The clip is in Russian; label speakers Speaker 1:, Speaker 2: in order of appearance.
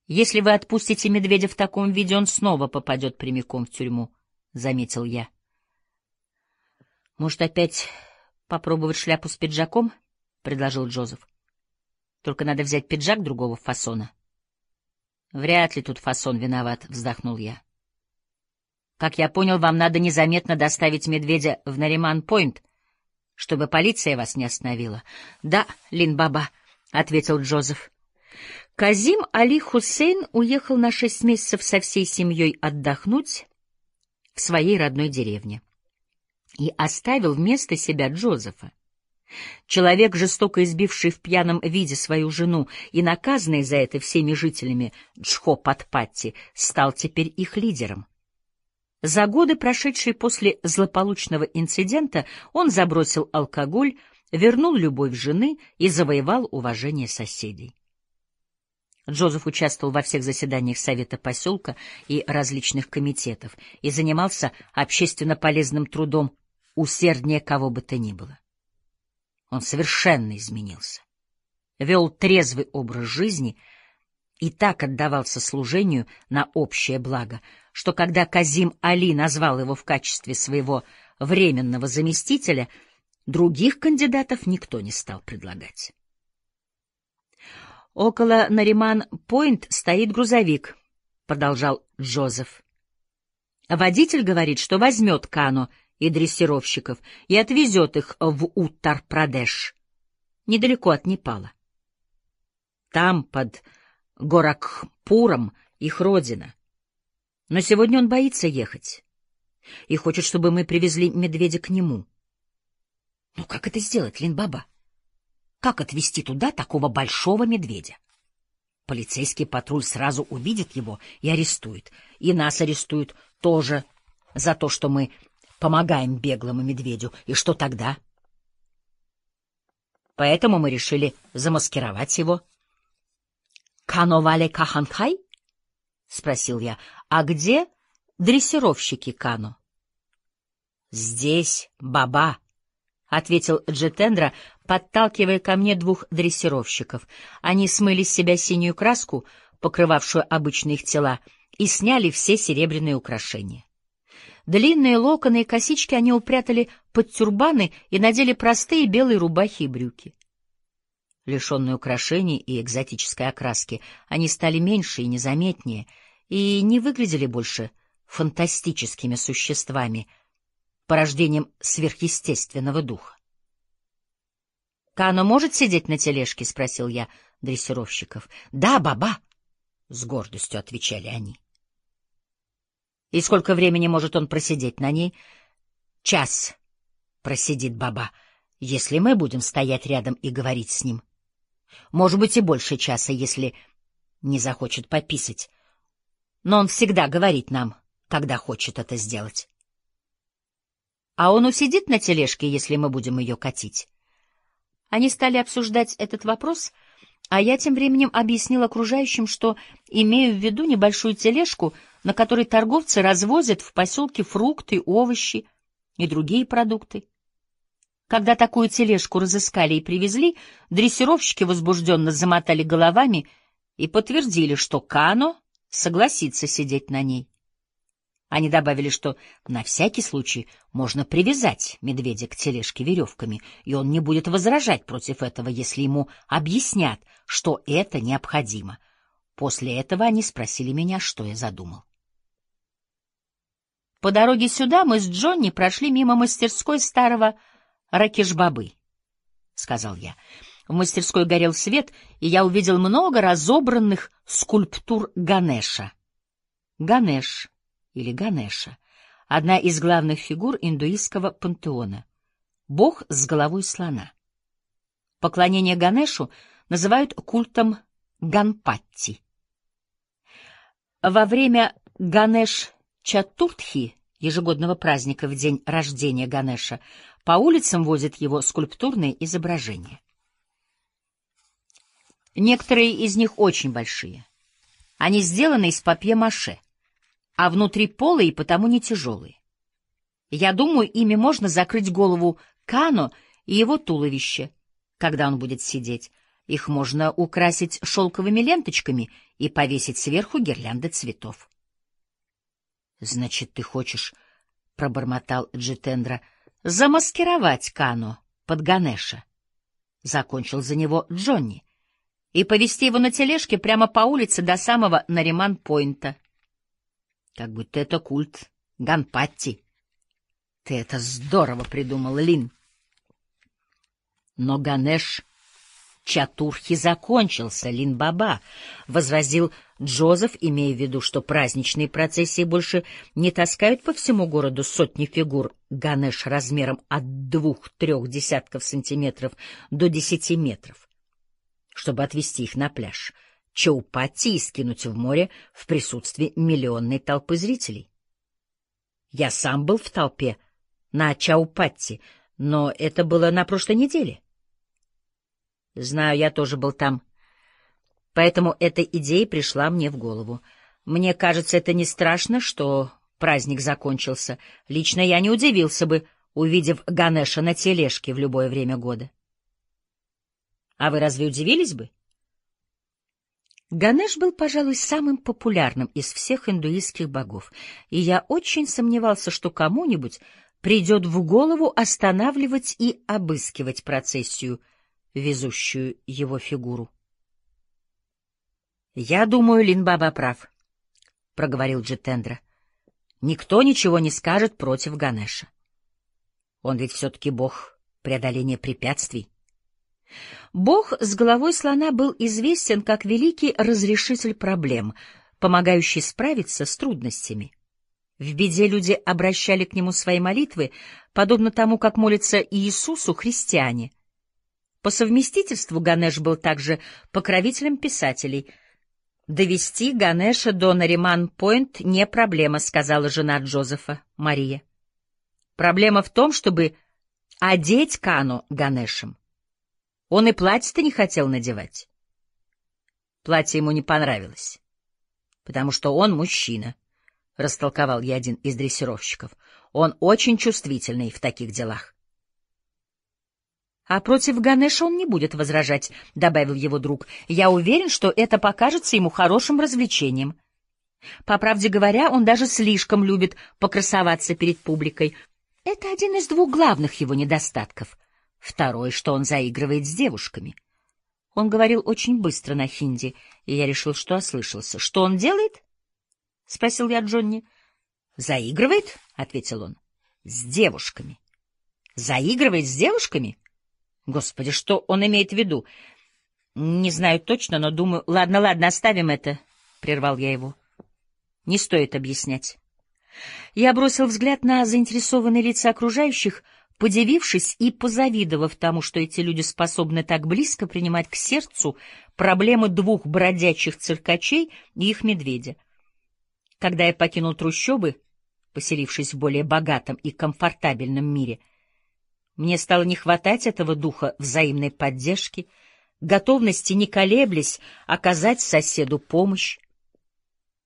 Speaker 1: Если вы отпустите медведя в таком виде, он снова попадет прямиком в тюрьму, — заметил я. — Может, опять попробовать шляпу с пиджаком? — предложил Джозеф. — Только надо взять пиджак другого фасона. — Вряд ли тут фасон виноват, — вздохнул я. — Как я понял, вам надо незаметно доставить медведя в Нариман-Пойнт, чтобы полиция вас не остановила. — Да, Лин-Баба, — ответил Джозеф. Казим Али Хусейн уехал на 6 месяцев со всей семьей отдохнуть в своей родной деревне и оставил вместо себя Джозефа. Человек, жестоко избивший в пьяном виде свою жену и наказанный за это всеми жителями Джхо-Патпатти, стал теперь их лидером. За годы, прошедшие после злополучного инцидента, он забросил алкоголь, вернул любовь жены и завоевал уважение соседей. Джозеф участвовал во всех заседаниях совета поселка и различных комитетов и занимался общественно полезным трудом усерднее кого бы то ни было. Он совершенно изменился, вел трезвый образ жизни и так отдавался служению на общее благо, что когда Казим Али назвал его в качестве своего временного заместителя, других кандидатов никто не стал предлагать. «Около Нариман-Пойнт стоит грузовик», — продолжал Джозеф. «Водитель говорит, что возьмет Кано и дрессировщиков и отвезет их в Уттар-Прадеш, недалеко от Непала. Там, под Горакхпуром, их родина. Но сегодня он боится ехать и хочет, чтобы мы привезли медведя к нему». «Ну как это сделать, Лин-Баба? Как отвезти туда такого большого медведя? Полицейский патруль сразу увидит его и арестует. И нас арестуют тоже за то, что мы помогаем беглому медведю. И что тогда? Поэтому мы решили замаскировать его». «Кано-вале Каханхай?» — спросил я. «А где дрессировщики Кано?» «Здесь, Баба», — ответил Джитендра, подталкивая ко мне 2 дрессировщиков. Они смыли с себя синюю краску, покрывавшую обычные их тела, и сняли все серебряные украшения. Длинные локоны и косички они упрятали под тюрбаны и надели простые белые рубахи и брюки. Лишенные украшений и экзотической окраски, они стали меньше и незаметнее, и не выглядели больше фантастическими существами, порождением сверхъестественного духа. «Кано может сидеть на тележке?» — спросил я дрессировщиков. «Да, Баба!» — с гордостью отвечали они. «И сколько времени может он просидеть на ней?» «Час просидит, Баба, если мы будем стоять рядом и говорить с ним. Может быть, и больше часа, если не захочет пописать. Но он всегда говорит нам, когда хочет это сделать». «А он усидит на тележке, если мы будем ее катить?» Они стали обсуждать этот вопрос, а я тем временем объяснил окружающим, что имею в виду небольшую тележку, на которой торговцы развозят в поселке фрукты, овощи и другие продукты. Когда такую тележку разыскали и привезли, дрессировщики возбужденно замотали головами и подтвердили, что Кано согласится сидеть на ней. Они добавили, что на всякий случай можно привязать медведя к тележке веревками, и он не будет возражать против этого, если ему объяснят, что это необходимо. После этого они спросили меня, что я задумал. По дороге сюда мы с Джонни прошли мимо мастерской старого Ракеш-бабы, — сказал я. В мастерской горел свет, и я увидел много разобранных скульптур Ганеша. Ганеш или Ганеша — одна из главных фигур индуистского пантеона, бог с головой слона. Поклонение Ганешу называют культом Ганпатти. Во время Ганеш-Чатуртхи, ежегодного праздника в день рождения Ганеша, по улицам возят его скульптурные изображения. Некоторые из них очень большие. Они сделаны из папье-маше, а внутри полые и потому не тяжелые. Я думаю, ими можно закрыть голову Кано и его туловище, когда он будет сидеть. Их можно украсить шелковыми ленточками и повесить сверху гирлянды цветов. — Значит, ты хочешь, — пробормотал Джитендра, — замаскировать Кано под Ганеша. Закончил за него Джонни. И повезти его на тележке прямо по улице до самого Нариман-Пойнта. Как будто это культ Ганпатти. Ты это здорово придумал, Лин. Но Ганеш Чатурхи закончился, Лин-Баба, — возразил Джозеф, имея в виду, что праздничные процессии больше не таскают по всему городу сотни фигур Ганеш размером от 2-3 десятков сантиметров до 10 метров, чтобы отвезти их на пляж Чаупатти и скинуть в море в присутствии миллионной толпы зрителей. Я сам был в толпе на Чаупатти, но это было на прошлой неделе. Знаю, я тоже был там. Поэтому эта идея пришла мне в голову. Мне кажется, это не страшно, что праздник закончился. Лично я не удивился бы, увидев Ганеша на тележке в любое время года. А вы разве удивились бы? Ганеш был, пожалуй, самым популярным из всех индуистских богов, и я очень сомневался, что кому-нибудь придет в голову останавливать и обыскивать процессию, везущую его фигуру. «Я думаю, Лин-Баба прав», — проговорил Джитендра. «Никто ничего не скажет против Ганеша. Он ведь все-таки бог преодоления препятствий». Бог с головой слона был известен как великий разрешитель проблем, помогающий справиться с трудностями. В беде люди обращали к нему свои молитвы, подобно тому, как молятся Иисусу христиане. По совместительству Ганеш был также покровителем писателей. «Довести Ганеша до Нариман-Пойнт не проблема», — сказала жена Джозефа, Мария. «Проблема в том, чтобы одеть Кано Ганешем. Он и платье-то не хотел надевать». Платье ему не понравилось, потому что он мужчина, — растолковал я один из дрессировщиков. Он очень чувствительный в таких делах. «А против Ганеша он не будет возражать», — добавил его друг. «Я уверен, что это покажется ему хорошим развлечением. По правде говоря, он даже слишком любит покрасоваться перед публикой. Это один из двух главных его недостатков. Второй, что он заигрывает с девушками». Он говорил очень быстро на хинди, и я решил, что ослышался. «Что он делает?» — спросил я Джонни. «Заигрывает?» — ответил он. «С девушками». «Заигрывает с девушками?» Господи, что он имеет в виду? Не знаю точно, но думаю... Ладно, оставим это, — прервал я его. Не стоит объяснять. Я бросил взгляд на заинтересованные лица окружающих, подивившись и позавидовав тому, что эти люди способны так близко принимать к сердцу проблемы двух бродячих циркачей и их медведя. Когда я покинул трущобы, поселившись в более богатом и комфортабельном мире, мне стало не хватать этого духа взаимной поддержки, готовности, не колеблясь, оказать соседу помощь.